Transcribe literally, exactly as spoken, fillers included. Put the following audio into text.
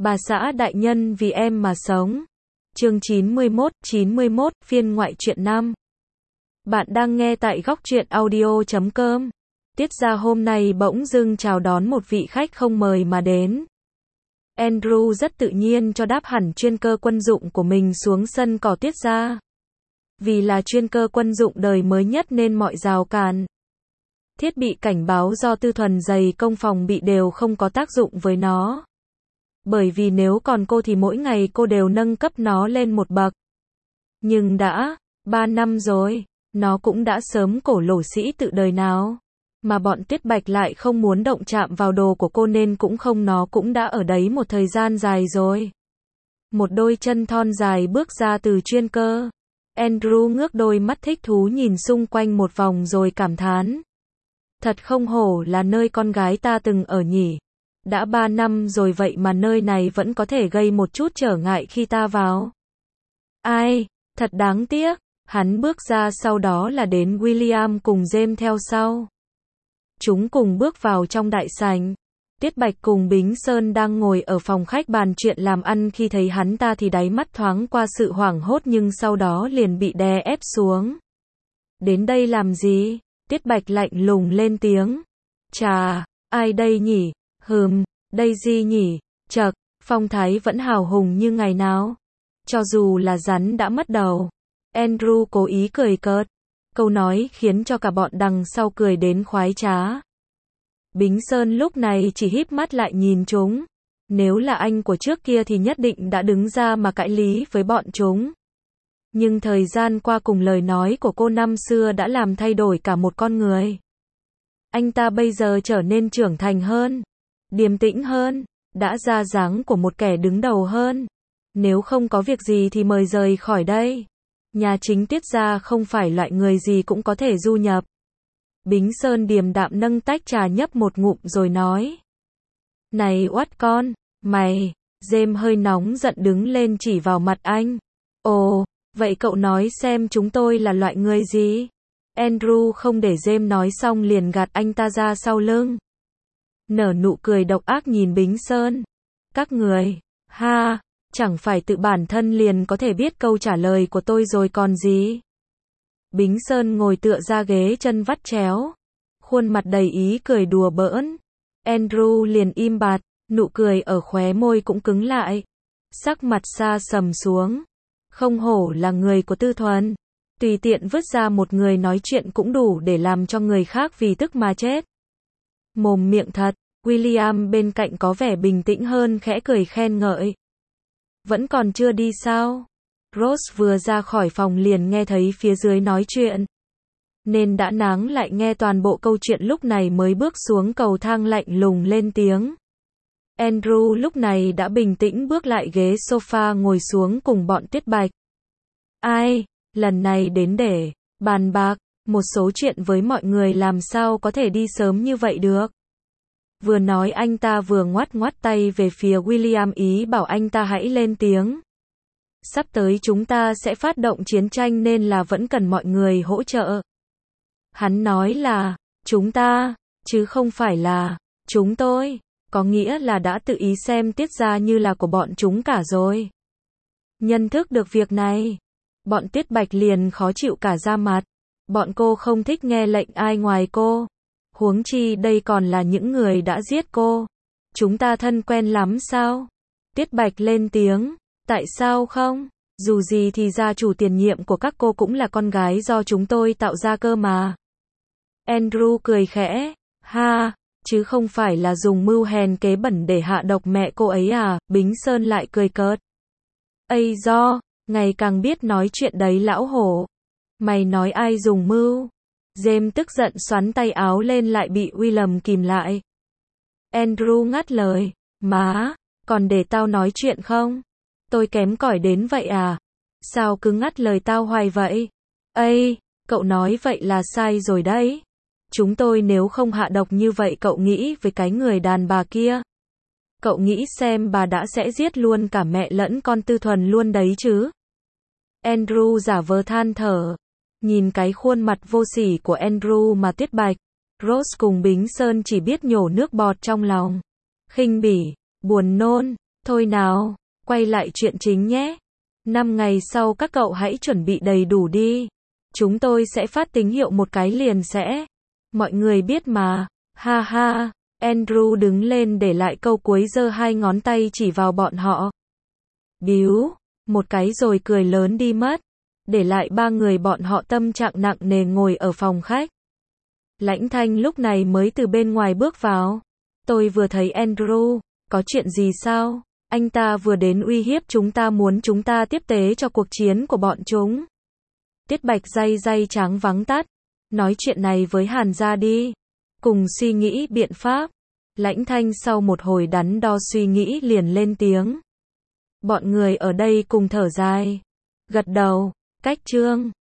Bà xã đại nhân vì em mà sống. Chương chín mươi mốt, chín mươi mốt, phiên ngoại truyện năm. Bạn đang nghe tại góc truyện audio chấm com. Tiết ra hôm nay bỗng dưng chào đón một vị khách không mời mà đến. Andrew rất tự nhiên cho đáp hẳn chuyên cơ quân dụng của mình xuống sân cỏ Tiết ra. Vì là chuyên cơ quân dụng đời mới nhất nên mọi rào cản, thiết bị cảnh báo do Tư Thuần dày công phòng bị đều không có tác dụng với nó. Bởi vì nếu còn cô thì mỗi ngày cô đều nâng cấp nó lên một bậc. Nhưng đã ba năm rồi, nó cũng đã sớm cổ lỗ sĩ tự đời nào. Mà bọn Tuyết Bạch lại không muốn động chạm vào đồ của cô nên cũng không, nó cũng đã ở đấy một thời gian dài rồi. Một đôi chân thon dài bước ra từ chuyên cơ. Andrew ngước đôi mắt thích thú nhìn xung quanh một vòng rồi cảm thán. Thật không hổ là nơi con gái ta từng ở nhỉ. Đã ba năm rồi vậy mà nơi này vẫn có thể gây một chút trở ngại khi ta vào. Ai, thật đáng tiếc. Hắn bước ra, sau đó là đến William cùng James theo sau. Chúng cùng bước vào trong đại sảnh. Tiết Bạch cùng Bính Sơn đang ngồi ở phòng khách bàn chuyện làm ăn, khi thấy hắn ta thì đáy mắt thoáng qua sự hoảng hốt nhưng sau đó liền bị đè ép xuống. Đến đây làm gì? Tiết Bạch lạnh lùng lên tiếng. Chà, ai đây nhỉ? Hừm, đây gì nhỉ? Chậc, phong thái vẫn hào hùng như ngày nào. Cho dù là rắn đã mất đầu. Andrew cố ý cười cợt. Câu nói khiến cho cả bọn đằng sau cười đến khoái trá. Bính Sơn lúc này chỉ híp mắt lại nhìn chúng. Nếu là anh của trước kia thì nhất định đã đứng ra mà cãi lý với bọn chúng. Nhưng thời gian qua cùng lời nói của cô năm xưa đã làm thay đổi cả một con người. Anh ta bây giờ trở nên trưởng thành hơn, điềm tĩnh hơn, đã ra dáng của một kẻ đứng đầu hơn. Nếu không có việc gì thì mời rời khỏi đây. Nhà chính Tiết gia không phải loại người gì cũng có thể du nhập. Bính Sơn điềm đạm nâng tách trà nhấp một ngụm rồi nói. Này oắt con, mày, James hơi nóng giận đứng lên chỉ vào mặt anh. Ồ, vậy cậu nói xem chúng tôi là loại người gì? Andrew không để James nói xong liền gạt anh ta ra sau lưng. Nở nụ cười độc ác nhìn Bính Sơn. Các người, ha, chẳng phải tự bản thân liền có thể biết câu trả lời của tôi rồi còn gì? Bính Sơn ngồi tựa ra ghế chân vắt chéo. Khuôn mặt đầy ý cười đùa bỡn. Andrew liền im bặt, nụ cười ở khóe môi cũng cứng lại. Sắc mặt xa sầm xuống. Không hổ là người của Tư Thuần. Tùy tiện vứt ra một người nói chuyện cũng đủ để làm cho người khác vì tức mà chết. Mồm miệng thật. William bên cạnh có vẻ bình tĩnh hơn khẽ cười khen ngợi. Vẫn còn chưa đi sao? Rose vừa ra khỏi phòng liền nghe thấy phía dưới nói chuyện. Nên đã náng lại nghe toàn bộ câu chuyện lúc này mới bước xuống cầu thang lạnh lùng lên tiếng. Andrew lúc này đã bình tĩnh bước lại ghế sofa ngồi xuống cùng bọn Tuyết Bạch. Ai, lần này đến để bàn bạc một số chuyện với mọi người, làm sao có thể đi sớm như vậy được. Vừa nói anh ta vừa ngoắt ngoắt tay về phía William ý bảo anh ta hãy lên tiếng. Sắp tới chúng ta sẽ phát động chiến tranh nên là vẫn cần mọi người hỗ trợ. Hắn nói là chúng ta, chứ không phải là chúng tôi, có nghĩa là đã tự ý xem Tiết gia như là của bọn chúng cả rồi. Nhận thức được việc này, bọn Tuyết Bạch liền khó chịu cả da mặt. Bọn cô không thích nghe lệnh ai ngoài cô. Huống chi đây còn là những người đã giết cô. Chúng ta thân quen lắm sao? Tuyết Bạch lên tiếng. Tại sao không? Dù gì thì gia chủ tiền nhiệm của các cô cũng là con gái do chúng tôi tạo ra cơ mà. Andrew cười khẽ. Ha, chứ không phải là dùng mưu hèn kế bẩn để hạ độc mẹ cô ấy à? Bính Sơn lại cười cợt. Ây do, ngày càng biết nói chuyện đấy lão hổ. Mày nói ai dùng mưu? James tức giận xoắn tay áo lên lại bị William kìm lại. Andrew ngắt lời. Má, còn để tao nói chuyện không? Tôi kém cỏi đến vậy à? Sao cứ ngắt lời tao hoài vậy? Ây, cậu nói vậy là sai rồi đấy. Chúng tôi nếu không hạ độc như vậy cậu nghĩ với cái người đàn bà kia. Cậu nghĩ xem bà đã sẽ giết luôn cả mẹ lẫn con Tư Thuần luôn đấy chứ? Andrew giả vờ than thở. Nhìn cái khuôn mặt vô sỉ của Andrew mà Tuyết Bạch, Rose cùng Bính Sơn chỉ biết nhổ nước bọt trong lòng. Khinh bỉ, buồn nôn, Thôi nào, quay lại chuyện chính nhé. Năm ngày sau các cậu hãy chuẩn bị đầy đủ đi. Chúng tôi sẽ phát tín hiệu một cái liền sẽ. Mọi người biết mà. Ha ha. Andrew đứng lên để lại câu cuối, giơ hai ngón tay chỉ vào bọn họ. Biếu. Một cái rồi cười lớn đi mất. Để lại ba người bọn họ tâm trạng nặng nề ngồi ở phòng khách. Lãnh Thanh lúc này mới từ bên ngoài bước vào. Tôi vừa thấy Andrew. Có chuyện gì sao? Anh ta vừa đến uy hiếp chúng ta, muốn chúng ta tiếp tế cho cuộc chiến của bọn chúng. Tiết Bạch day day tráng vắng tắt. Nói chuyện này với Hàn gia đi. Cùng suy nghĩ biện pháp. Lãnh Thanh sau một hồi đắn đo suy nghĩ liền lên tiếng. Bọn người ở đây cùng thở dài. Gật đầu. Cách chương